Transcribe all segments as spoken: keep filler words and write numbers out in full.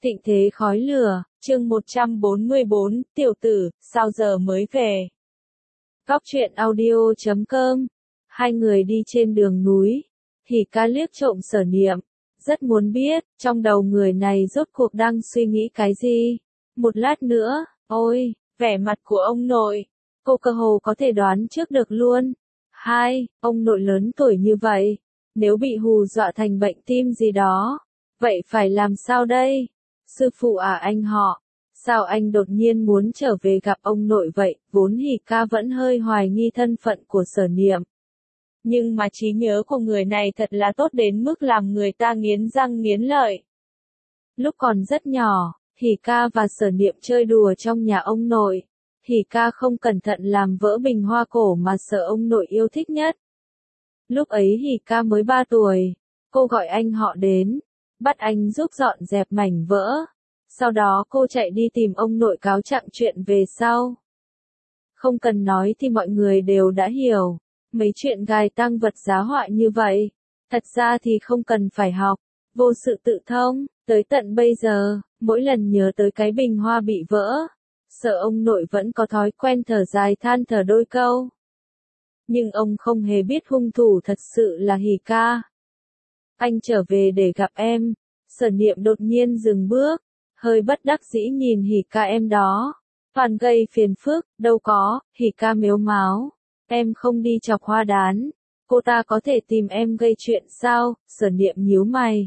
Thịnh thế khói lửa, chương một trăm bốn mươi bốn, tiểu tử, sao giờ mới về? Góc truyện audio chấm com. Hai người đi trên đường núi, thì ca liếc trộm Sở Niệm, rất muốn biết, trong đầu người này rốt cuộc đang suy nghĩ cái gì. Một lát nữa, ôi, vẻ mặt của ông nội, cô cơ hồ có thể đoán trước được luôn. Hai, ông nội lớn tuổi như vậy, nếu bị hù dọa thành bệnh tim gì đó, vậy phải làm sao đây? Sư phụ à, anh họ, sao anh đột nhiên muốn trở về gặp ông nội vậy? Vốn Hỉ Ca vẫn hơi hoài nghi thân phận của Sở Niệm. Nhưng mà trí nhớ của người này thật là tốt đến mức làm người ta nghiến răng nghiến lợi. Lúc còn rất nhỏ, Hỉ Ca và Sở Niệm chơi đùa trong nhà ông nội. Hỉ Ca không cẩn thận làm vỡ bình hoa cổ mà Sở ông nội yêu thích nhất. Lúc ấy Hỉ Ca mới ba tuổi, cô gọi anh họ đến, bắt anh giúp dọn dẹp mảnh vỡ. Sau đó cô chạy đi tìm ông nội cáo trạng chuyện về sau. Không cần nói thì mọi người đều đã hiểu, mấy chuyện gài tang vật giá họa như vậy, thật ra thì không cần phải học, vô sự tự thông. Tới tận bây giờ, mỗi lần nhớ tới cái bình hoa bị vỡ, Sở ông nội vẫn có thói quen thở dài than thở đôi câu. Nhưng ông không hề biết hung thủ thật sự là Hỉ Ca. Anh trở về để gặp em. Sở Niệm đột nhiên dừng bước, hơi bất đắc dĩ nhìn Hỉ Ca em đó. Toàn gây phiền phức, đâu có. Hỉ Ca mếu máo. Em không đi chọc hoa đán. Cô ta có thể tìm em gây chuyện sao? Sở Niệm nhíu mày.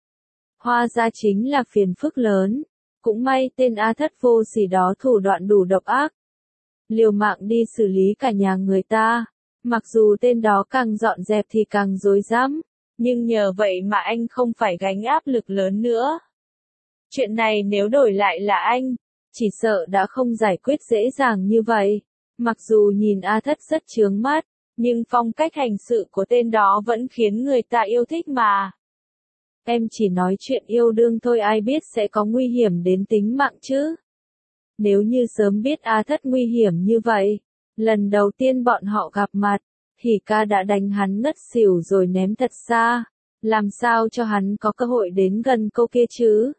Hoa ra chính là phiền phức lớn. Cũng may tên A Thất vô sỉ đó thủ đoạn đủ độc ác. Liều mạng đi xử lý cả nhà người ta. Mặc dù tên đó càng dọn dẹp thì càng rối rắm, nhưng nhờ vậy mà anh không phải gánh áp lực lớn nữa. Chuyện này nếu đổi lại là anh, chỉ sợ đã không giải quyết dễ dàng như vậy. Mặc dù nhìn A Thất rất chướng mắt, nhưng phong cách hành sự của tên đó vẫn khiến người ta yêu thích mà. Em chỉ nói chuyện yêu đương thôi, ai biết sẽ có nguy hiểm đến tính mạng chứ. Nếu như sớm biết A Thất nguy hiểm như vậy, lần đầu tiên bọn họ gặp mặt, Hỉ Ca đã đánh hắn ngất xỉu rồi ném thật xa, làm sao cho hắn có cơ hội đến gần cô kia chứ.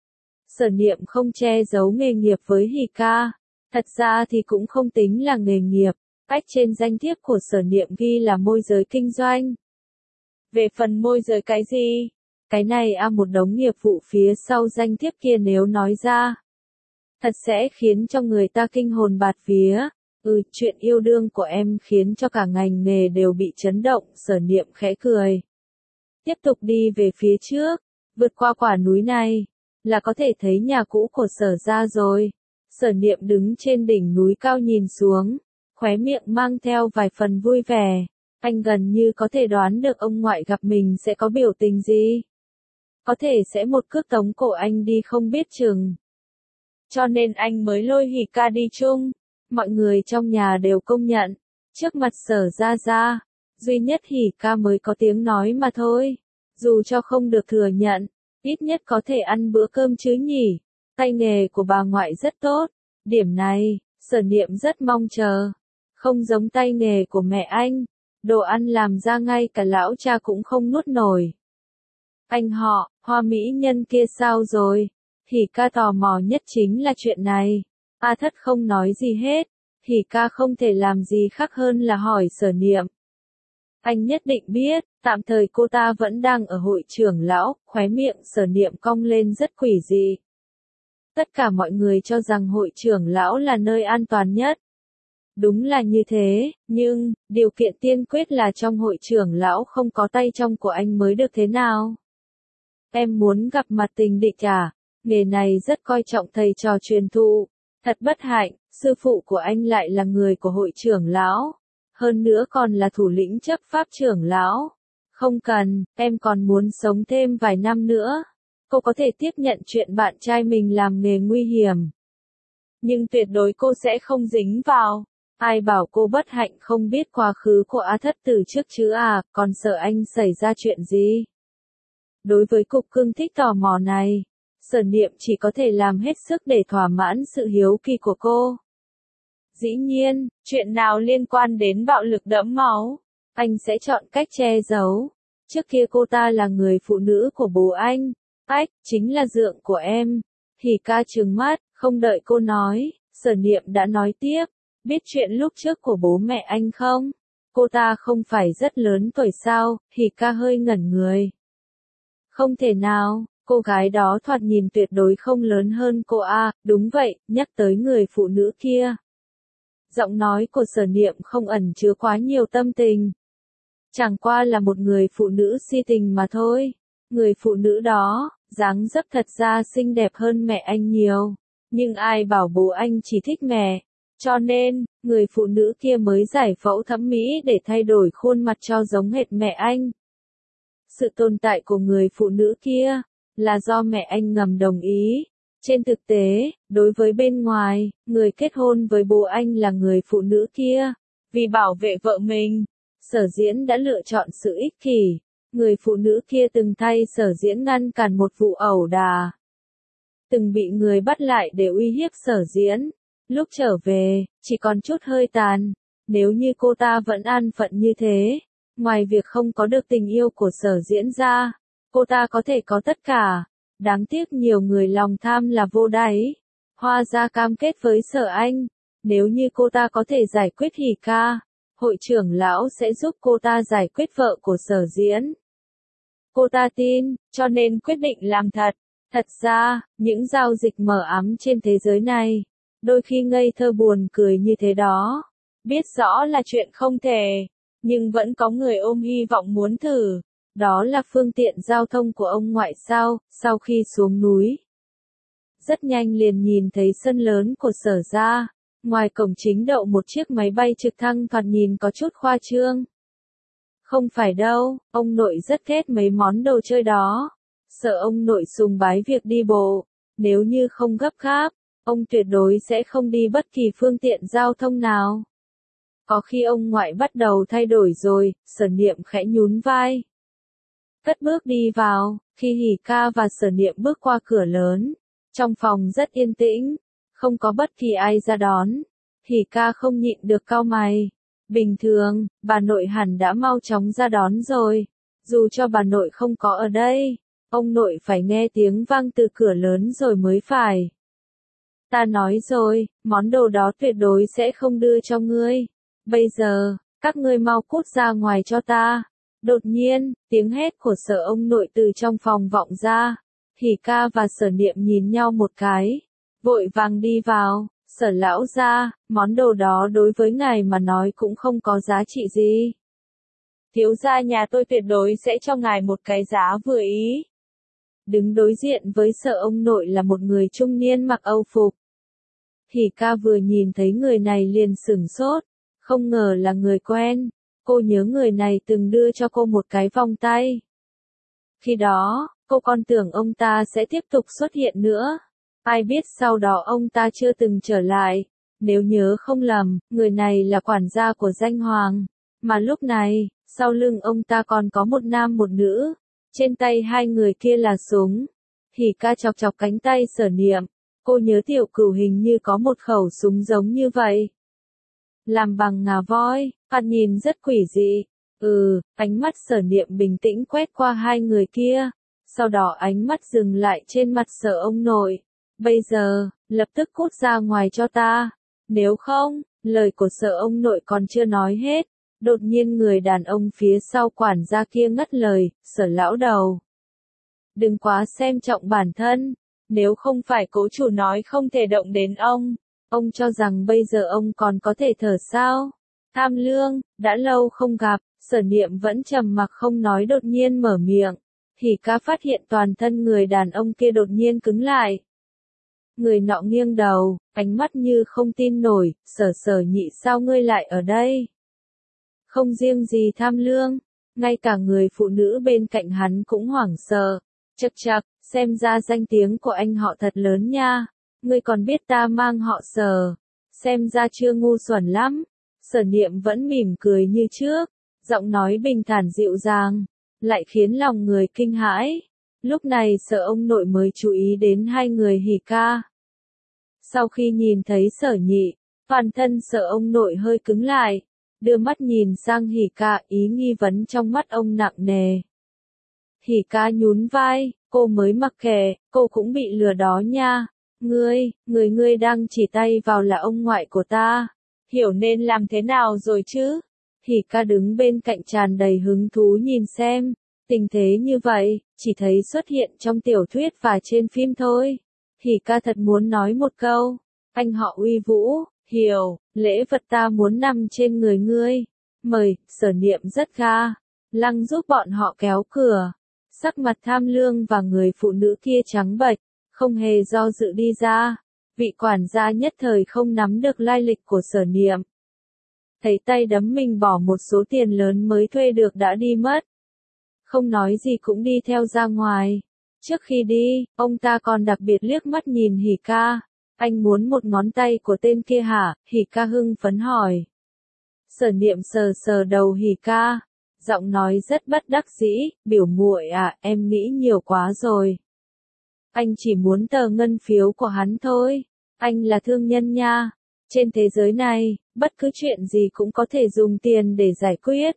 Sở Niệm không che giấu nghề nghiệp với Hỉ Ca, thật ra thì cũng không tính là nghề nghiệp, cách trên danh thiếp của Sở Niệm ghi là môi giới kinh doanh. Về phần môi giới cái gì? Cái này à, một đống nghiệp vụ phía sau danh thiếp kia nếu nói ra, thật sẽ khiến cho người ta kinh hồn bạt vía. Ừ, chuyện yêu đương của em khiến cho cả ngành nghề đều bị chấn động. Sở Niệm khẽ cười. Tiếp tục đi về phía trước, vượt qua quả núi này, là có thể thấy nhà cũ của Sở gia rồi. Sở Niệm đứng trên đỉnh núi cao nhìn xuống, khóe miệng mang theo vài phần vui vẻ. Anh gần như có thể đoán được ông ngoại gặp mình sẽ có biểu tình gì. Có thể sẽ một cước tống cổ anh đi không biết chừng. Cho nên anh mới lôi Hỉ Ca đi chung. Mọi người trong nhà đều công nhận, trước mặt Sở gia gia, duy nhất Hỉ Ca mới có tiếng nói mà thôi. Dù cho không được thừa nhận, ít nhất có thể ăn bữa cơm chứ nhỉ. Tay nghề của bà ngoại rất tốt, điểm này, Sở Niệm rất mong chờ. Không giống tay nghề của mẹ anh, đồ ăn làm ra ngay cả lão cha cũng không nuốt nổi. Anh họ, Hoa mỹ nhân kia sao rồi? Hỉ Ca tò mò nhất chính là chuyện này. A Thất không nói gì hết, Hỉ Ca không thể làm gì khác hơn là hỏi Sở Niệm. Anh nhất định biết, tạm thời cô ta vẫn đang ở hội trưởng lão. Khóe miệng Sở Niệm cong lên rất quỷ dị. Tất cả mọi người cho rằng hội trưởng lão là nơi an toàn nhất. Đúng là như thế, nhưng, điều kiện tiên quyết là trong hội trưởng lão không có tay trong của anh mới được thế nào? Em muốn gặp mặt tình địch à? Nghề này rất coi trọng thầy trò truyền thụ. Thật bất hạnh, sư phụ của anh lại là người của hội trưởng lão. Hơn nữa còn là thủ lĩnh chấp pháp trưởng lão. Không cần, em còn muốn sống thêm vài năm nữa. Cô có thể tiếp nhận chuyện bạn trai mình làm nghề nguy hiểm. Nhưng tuyệt đối cô sẽ không dính vào. Ai bảo cô bất hạnh không biết quá khứ của A Thất từ trước chứ à, còn sợ anh xảy ra chuyện gì. Đối với cục cưng thích tò mò này, Sở Niệm chỉ có thể làm hết sức để thỏa mãn sự hiếu kỳ của cô. Dĩ nhiên, chuyện nào liên quan đến bạo lực đẫm máu, anh sẽ chọn cách che giấu. Trước kia cô ta là người phụ nữ của bố anh, Ách, chính là dượng của em. Hỉ ca trừng mắt, không đợi cô nói, Sở Niệm đã nói tiếp, biết chuyện lúc trước của bố mẹ anh không? Cô ta không phải rất lớn tuổi sao? Hỉ ca hơi ngẩn người. Không thể nào, cô gái đó thoạt nhìn tuyệt đối không lớn hơn cô a. Đúng vậy, nhắc tới người phụ nữ kia. Giọng nói của Sở Niệm không ẩn chứa quá nhiều tâm tình. Chẳng qua là một người phụ nữ si tình mà thôi. Người phụ nữ đó, dáng dấp thật ra xinh đẹp hơn mẹ anh nhiều. Nhưng ai bảo bố anh chỉ thích mẹ. Cho nên, người phụ nữ kia mới giải phẫu thẩm mỹ để thay đổi khuôn mặt cho giống hệt mẹ anh. Sự tồn tại của người phụ nữ kia, là do mẹ anh ngầm đồng ý. Trên thực tế, đối với bên ngoài, người kết hôn với bố anh là người phụ nữ kia. Vì bảo vệ vợ mình, Sở Diễn đã lựa chọn sự ích kỷ. Người phụ nữ kia từng thay Sở Diễn ngăn cản một vụ ẩu đả. Từng bị người bắt lại để uy hiếp Sở Diễn. Lúc trở về, chỉ còn chút hơi tàn. Nếu như cô ta vẫn an phận như thế, ngoài việc không có được tình yêu của Sở Diễn ra, cô ta có thể có tất cả. Đáng tiếc nhiều người lòng tham là vô đáy. Hoa ra cam kết với Sở Anh, nếu như cô ta có thể giải quyết Hỉ ca, hội trưởng lão sẽ giúp cô ta giải quyết vợ của Sở Diễn. Cô ta tin, cho nên quyết định làm thật. Thật ra, những giao dịch mờ ám trên thế giới này, đôi khi ngây thơ buồn cười như thế đó. Biết rõ là chuyện không thể, nhưng vẫn có người ôm hy vọng muốn thử. Đó là phương tiện giao thông của ông ngoại sao, sau khi xuống núi. Rất nhanh liền nhìn thấy sân lớn của Sở gia. Ngoài cổng chính đậu một chiếc máy bay trực thăng thoạt nhìn có chút khoa trương. Không phải đâu, ông nội rất ghét mấy món đồ chơi đó. Sợ ông nội sùng bái việc đi bộ. Nếu như không gấp gáp, ông tuyệt đối sẽ không đi bất kỳ phương tiện giao thông nào. Có khi ông ngoại bắt đầu thay đổi rồi, Sở Niệm khẽ nhún vai. Cất bước đi vào, khi Hỉ ca và Sở Niệm bước qua cửa lớn. Trong phòng rất yên tĩnh, không có bất kỳ ai ra đón. Hỉ ca không nhịn được cau mày. Bình thường, bà nội hẳn đã mau chóng ra đón rồi. Dù cho bà nội không có ở đây, ông nội phải nghe tiếng vang từ cửa lớn rồi mới phải. Ta nói rồi, món đồ đó tuyệt đối sẽ không đưa cho ngươi. Bây giờ, các ngươi mau cút ra ngoài cho ta. Đột nhiên, tiếng hét của Sở ông nội từ trong phòng vọng ra. Hỉ ca và Sở Niệm nhìn nhau một cái. Vội vàng đi vào. Sở lão gia, món đồ đó đối với ngài mà nói cũng không có giá trị gì. Thiếu gia nhà tôi tuyệt đối sẽ cho ngài một cái giá vừa ý. Đứng đối diện với Sở ông nội là một người trung niên mặc âu phục. Hỉ ca vừa nhìn thấy người này liền sửng sốt, không ngờ là người quen. Cô nhớ người này từng đưa cho cô một cái vòng tay. Khi đó, cô còn tưởng ông ta sẽ tiếp tục xuất hiện nữa. Ai biết sau đó ông ta chưa từng trở lại. Nếu nhớ không lầm, người này là quản gia của danh hoàng. Mà lúc này, sau lưng ông ta còn có một nam một nữ. Trên tay hai người kia là súng. Hỉ ca chọc chọc cánh tay Sở Niệm. Cô nhớ Tiểu Cửu hình như có một khẩu súng giống như vậy. Làm bằng ngà voi, thoạt nhìn rất quỷ dị. Ừ, ánh mắt Sở Niệm bình tĩnh quét qua hai người kia. Sau đó ánh mắt dừng lại trên mặt Sở ông nội. Bây giờ, lập tức cút ra ngoài cho ta. Nếu không, lời của Sở ông nội còn chưa nói hết. Đột nhiên người đàn ông phía sau quản gia kia ngắt lời, Sở lão đầu. Đừng quá xem trọng bản thân. Nếu không phải cố chủ nói không thể động đến ông, ông cho rằng bây giờ ông còn có thể thở sao? Tham lương, đã lâu không gặp, Sở Niệm vẫn trầm mặc không nói đột nhiên mở miệng. Hỉ ca phát hiện toàn thân người đàn ông kia đột nhiên cứng lại. Người nọ nghiêng đầu, ánh mắt như không tin nổi, Sở Sở nhị sao ngươi lại ở đây? Không riêng gì tham lương, ngay cả người phụ nữ bên cạnh hắn cũng hoảng sợ. Chậc chậc, xem ra danh tiếng của anh họ thật lớn nha. Ngươi còn biết ta mang họ Sở. Xem ra chưa ngu xuẩn lắm. Sở Niệm vẫn mỉm cười như trước. Giọng nói bình thản dịu dàng. Lại khiến lòng người kinh hãi. Lúc này Sở ông nội mới chú ý đến hai người Hỉ ca. Sau khi nhìn thấy Sở nhị, toàn thân Sở ông nội hơi cứng lại. Đưa mắt nhìn sang Hỉ ca, ý nghi vấn trong mắt ông nặng nề. Hỉ ca nhún vai, cô mới mặc kệ, cô cũng bị lừa đó nha. Ngươi, người ngươi đang chỉ tay vào là ông ngoại của ta. Hiểu nên làm thế nào rồi chứ? Hỉ ca đứng bên cạnh tràn đầy hứng thú nhìn xem. Tình thế như vậy, chỉ thấy xuất hiện trong tiểu thuyết và trên phim thôi. Hỉ ca thật muốn nói một câu. Anh họ uy vũ, hiểu, lễ vật ta muốn nằm trên người ngươi. Mời, Sở Niệm rất ga. Lăng giúp bọn họ kéo cửa. Sắc mặt Tham Lương và người phụ nữ kia trắng bệch, không hề do dự đi ra. Vị quản gia nhất thời không nắm được lai lịch của Sở Niệm. Thấy tay đấm mình bỏ một số tiền lớn mới thuê được đã đi mất. Không nói gì cũng đi theo ra ngoài. Trước khi đi, ông ta còn đặc biệt liếc mắt nhìn Hỉ ca. Anh muốn một ngón tay của tên kia hả? Hỉ ca hưng phấn hỏi. Sở Niệm sờ sờ đầu Hỉ ca. Giọng nói rất bất đắc dĩ, biểu muội à, em nghĩ nhiều quá rồi. Anh chỉ muốn tờ ngân phiếu của hắn thôi. Anh là thương nhân nha. Trên thế giới này, bất cứ chuyện gì cũng có thể dùng tiền để giải quyết.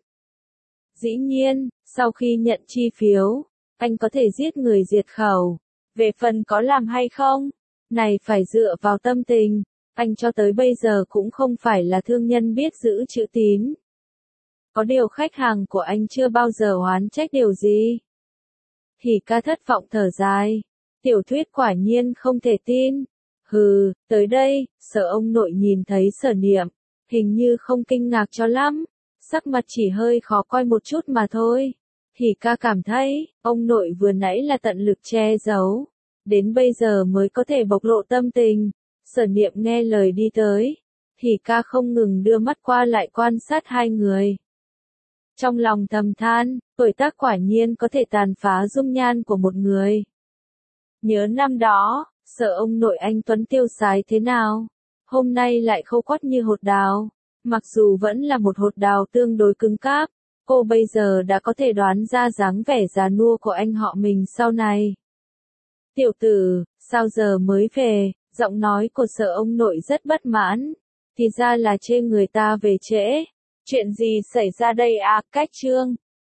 Dĩ nhiên, sau khi nhận chi phiếu, anh có thể giết người diệt khẩu. Về phần có làm hay không, này phải dựa vào tâm tình. Anh cho tới bây giờ cũng không phải là thương nhân biết giữ chữ tín. Có điều khách hàng của anh chưa bao giờ oán trách điều gì. Hỉ ca thất vọng thở dài. Tiểu thuyết quả nhiên không thể tin. Hừ, tới đây, Sở ông nội nhìn thấy Sở Niệm, hình như không kinh ngạc cho lắm. Sắc mặt chỉ hơi khó coi một chút mà thôi. Hỉ ca cảm thấy, ông nội vừa nãy là tận lực che giấu. Đến bây giờ mới có thể bộc lộ tâm tình. Sở Niệm nghe lời đi tới. Hỉ ca không ngừng đưa mắt qua lại quan sát hai người. Trong lòng thầm than, tuổi tác quả nhiên có thể tàn phá dung nhan của một người. Nhớ năm đó, Sở ông nội anh Tuấn tiêu sái thế nào? Hôm nay lại khô quắt như hột đào. Mặc dù vẫn là một hột đào tương đối cứng cáp, cô bây giờ đã có thể đoán ra dáng vẻ già nua của anh họ mình sau này. Tiểu tử, sao giờ mới về? Giọng nói của Sở ông nội rất bất mãn. Thì ra là chê người ta về trễ. Chuyện gì xảy ra đây à? Cách chương